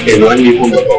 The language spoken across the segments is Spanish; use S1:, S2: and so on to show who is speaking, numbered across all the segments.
S1: Eduandi.com.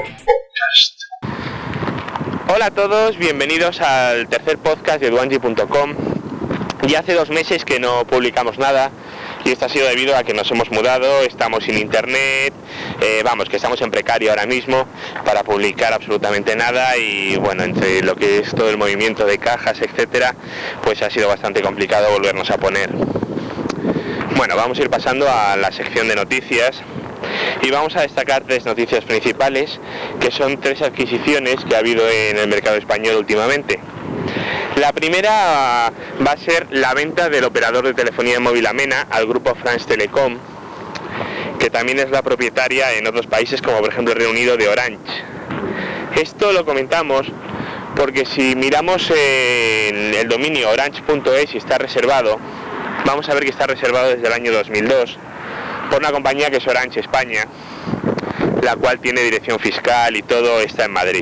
S2: Hola a todos, bienvenidos al tercer podcast de Eduandi.com. Ya hace 2 meses que no publicamos nada y esto ha sido debido a que nos hemos mudado, estamos sin internet, que estamos en precario ahora mismo para publicar absolutamente nada y bueno, entre lo que es todo el movimiento de cajas, etcétera, pues ha sido bastante complicado volvernos a poner. Bueno, vamos a ir pasando a la sección de noticias. Y vamos a destacar 3 noticias principales, que son 3 adquisiciones que ha habido en el mercado español últimamente. La primera va a ser la venta del operador de telefonía móvil Amena al grupo France Telecom, que también es la propietaria en otros países como por ejemplo el Reino Unido de Orange. Esto lo comentamos porque si miramos en el dominio orange.es y está reservado, vamos a ver que está reservado desde el año 2002 por una compañía que es Orange España, la cual tiene dirección fiscal y todo está en Madrid.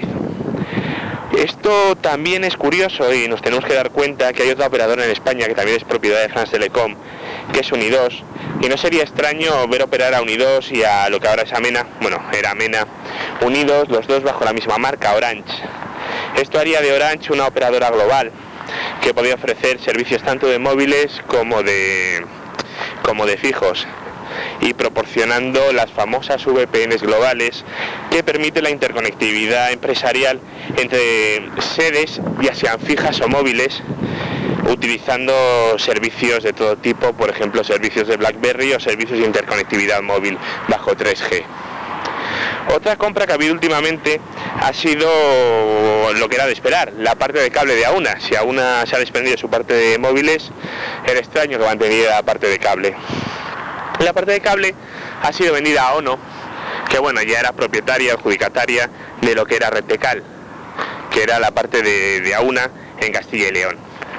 S2: Esto también es curioso y nos tenemos que dar cuenta que hay otra operadora en España que también es propiedad de France Telecom, que es Unidos, y no sería extraño ver operar a Unidos y a lo que ahora es Amena, era Amena, unidos los dos bajo la misma marca, Orange. Esto haría de Orange una operadora global que podría ofrecer servicios tanto de móviles como de fijos, y proporcionando las famosas VPNs globales que permiten la interconectividad empresarial entre sedes, ya sean fijas o móviles, utilizando servicios de todo tipo, por ejemplo servicios de BlackBerry o servicios de interconectividad móvil bajo 3G. Otra compra que ha habido últimamente ha sido lo que era de esperar, la parte de cable de Auna. Si Auna se ha desprendido de su parte de móviles, era extraño que manteniera la parte de cable. La parte de cable ha sido vendida a Ono, que ya era propietaria, adjudicataria de lo que era Retecal, que era la parte de Auna en Castilla y León.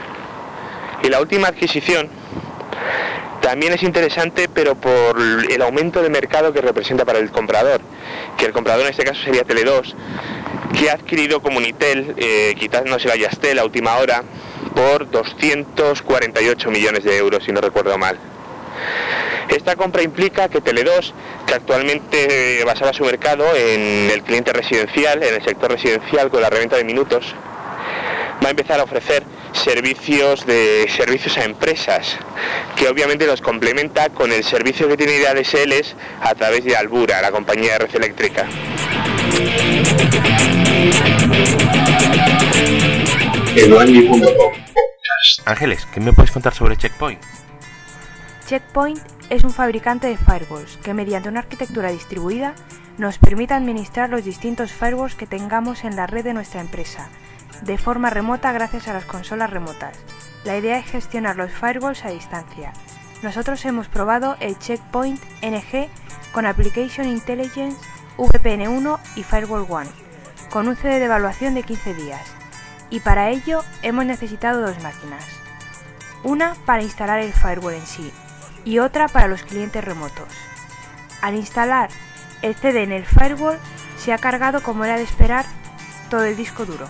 S2: Y la última adquisición también es interesante, pero por el aumento de mercado que representa para el comprador, que el comprador en este caso sería Tele2, que ha adquirido Comunitel, quitándose la Yastel a última hora, por 248 millones de euros, si no recuerdo mal. Esta compra implica que Tele2, que actualmente basaba su mercado en el cliente residencial, en el sector residencial con la reventa de minutos, va a empezar a ofrecer servicios a empresas, que obviamente los complementa con el servicio que tiene de ADSLs a través de Albura, la compañía de red eléctrica.
S1: Eduandi.com.
S3: Ángeles, ¿qué me puedes contar sobre Checkpoint?
S4: Checkpoint es un fabricante de firewalls que mediante una arquitectura distribuida nos permite administrar los distintos firewalls que tengamos en la red de nuestra empresa, de forma remota gracias a las consolas remotas. La idea es gestionar los firewalls a distancia. Nosotros hemos probado el Checkpoint NG con Application Intelligence, VPN1 y Firewall One, con un CD de evaluación de 15 días, y para ello hemos necesitado 2 máquinas. Una para instalar el firewall en sí, y otra para los clientes remotos. Al instalar el CD en el firewall, se ha cargado, como era de esperar, todo el disco duro.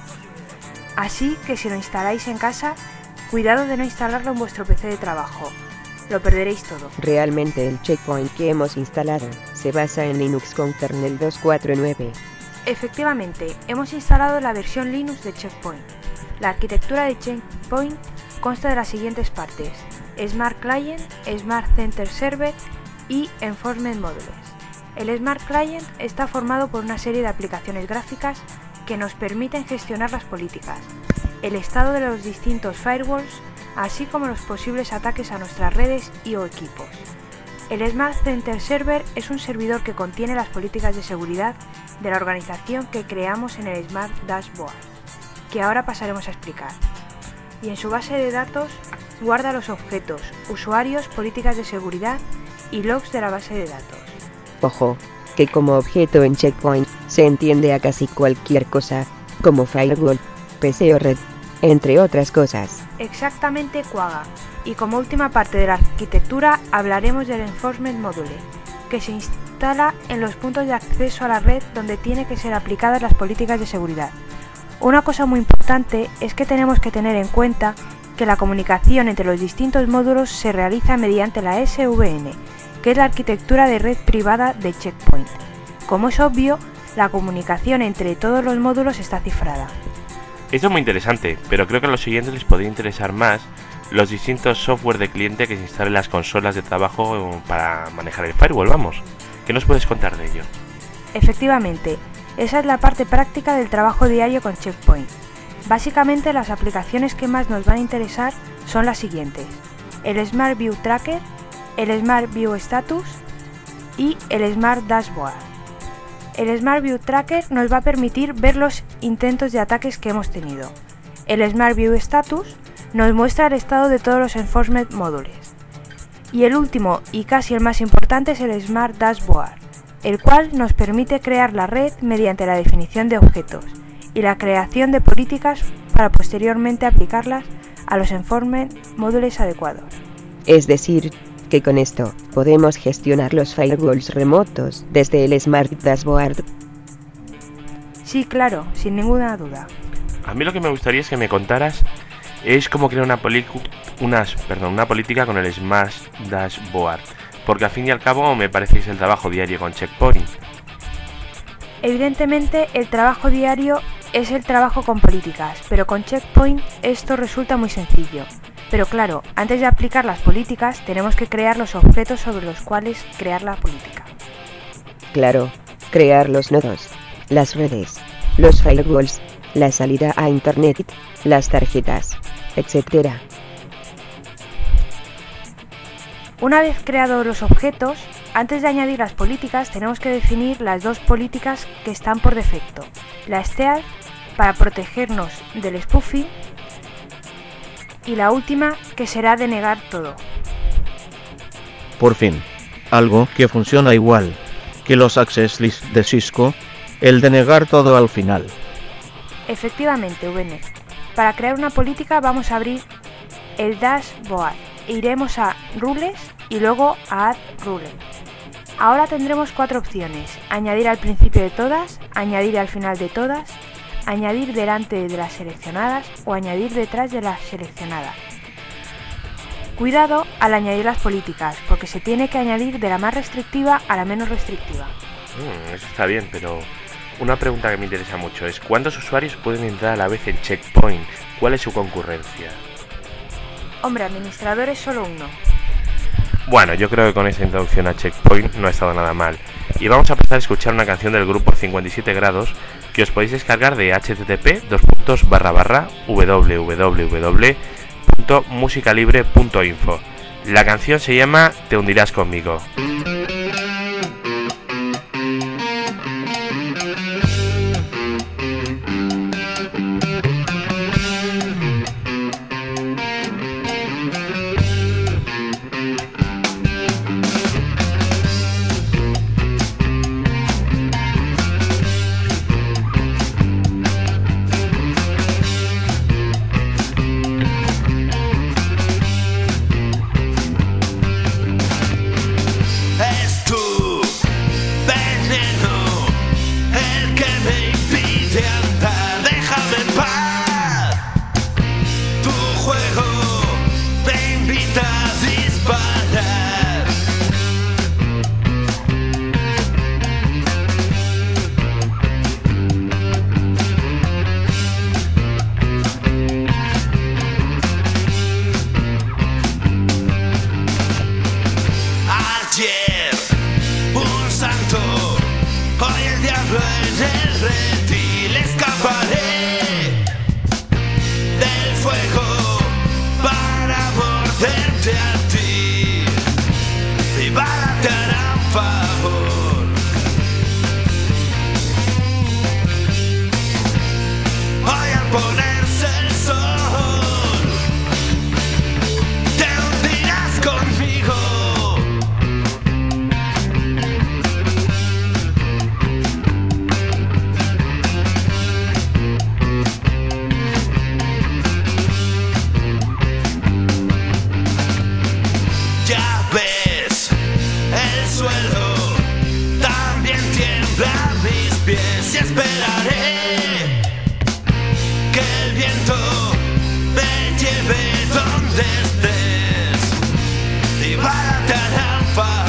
S4: Así que si lo instaláis en casa, cuidado de no instalarlo en vuestro PC de trabajo, lo perderéis todo.
S5: Realmente el Checkpoint que hemos instalado se basa en Linux con kernel 2.4.9.
S4: Efectivamente, hemos instalado la versión Linux de Checkpoint. La arquitectura de Checkpoint consta de las siguientes partes: Smart Client, Smart Center Server y Enforcement Modules. El Smart Client está formado por una serie de aplicaciones gráficas que nos permiten gestionar las políticas, el estado de los distintos firewalls, así como los posibles ataques a nuestras redes y o equipos. El Smart Center Server es un servidor que contiene las políticas de seguridad de la organización que creamos en el Smart Dashboard, que ahora pasaremos a explicar. Y en su base de datos guarda los objetos, usuarios, políticas de seguridad y logs de la base de datos.
S5: Ojo, que como objeto en Checkpoint se entiende a casi cualquier cosa, como firewall, PC o red, entre otras cosas.
S4: Exactamente, Quagga. Y como última parte de la arquitectura hablaremos del Enforcement Module, que se instala en los puntos de acceso a la red donde tienen que ser aplicadas las políticas de seguridad. Una cosa muy importante es que tenemos que tener en cuenta que la comunicación entre los distintos módulos se realiza mediante la SVN, que es la arquitectura de red privada de Checkpoint. Como es obvio, la comunicación entre todos los módulos está cifrada.
S3: Esto es muy interesante, pero creo que a los siguientes les podría interesar más los distintos software de cliente que se instalan en las consolas de trabajo para manejar el firewall, vamos. ¿Qué nos puedes contar de ello?
S4: Efectivamente, esa es la parte práctica del trabajo diario con Check Point. Básicamente las aplicaciones que más nos van a interesar son las siguientes: el Smart View Tracker, el Smart View Status y el Smart Dashboard. El Smart View Tracker nos va a permitir ver los intentos de ataques que hemos tenido. El Smart View Status nos muestra el estado de todos los enforcement módulos. Y el último y casi el más importante es el Smart Dashboard, el cual nos permite crear la red mediante la definición de objetos y la creación de políticas para posteriormente aplicarlas a los enforcement módulos adecuados.
S5: Es decir, que con esto podemos gestionar los firewalls remotos desde el Smart Dashboard.
S4: Sí, claro, sin ninguna duda.
S3: A mí lo que me gustaría es que me contaras es cómo crear una política con el Smart Dashboard, porque al fin y al cabo me parece que es el trabajo diario con Check Point.
S4: Evidentemente el trabajo diario es el trabajo con políticas, pero con Check Point esto resulta muy sencillo. Pero claro, antes de aplicar las políticas tenemos que crear los objetos sobre los cuales crear la política.
S5: Claro, crear los nodos, las redes, los firewalls, la salida a internet, las tarjetas, etc.
S4: Una vez creados los objetos, antes de añadir las políticas tenemos que definir las dos políticas que están por defecto. La Stealth, para protegernos del spoofing, y la última, que será denegar todo.
S6: Por fin, algo que funciona igual que los access list de Cisco, el denegar todo al final.
S4: Efectivamente, VN. Para crear una política vamos a abrir el Dashboard e iremos a Rules y luego a Add Rule. Ahora tendremos 4 opciones: añadir al principio de todas, añadir al final de todas, añadir delante de las seleccionadas o añadir detrás de las seleccionadas. Cuidado al añadir las políticas, porque se tiene que añadir de la más restrictiva a la menos restrictiva.
S3: Eso está bien, pero una pregunta que me interesa mucho es ¿cuántos usuarios pueden entrar a la vez en Check Point? ¿Cuál es su concurrencia?
S4: Hombre, administrador es solo uno.
S3: Bueno, yo creo que con esta introducción a Check Point no ha estado nada mal. Y vamos a empezar a escuchar una canción del grupo 57 grados que os podéis descargar de http://www.musicalibre.info. La canción se llama Te hundirás conmigo.
S7: Donde estés y para tan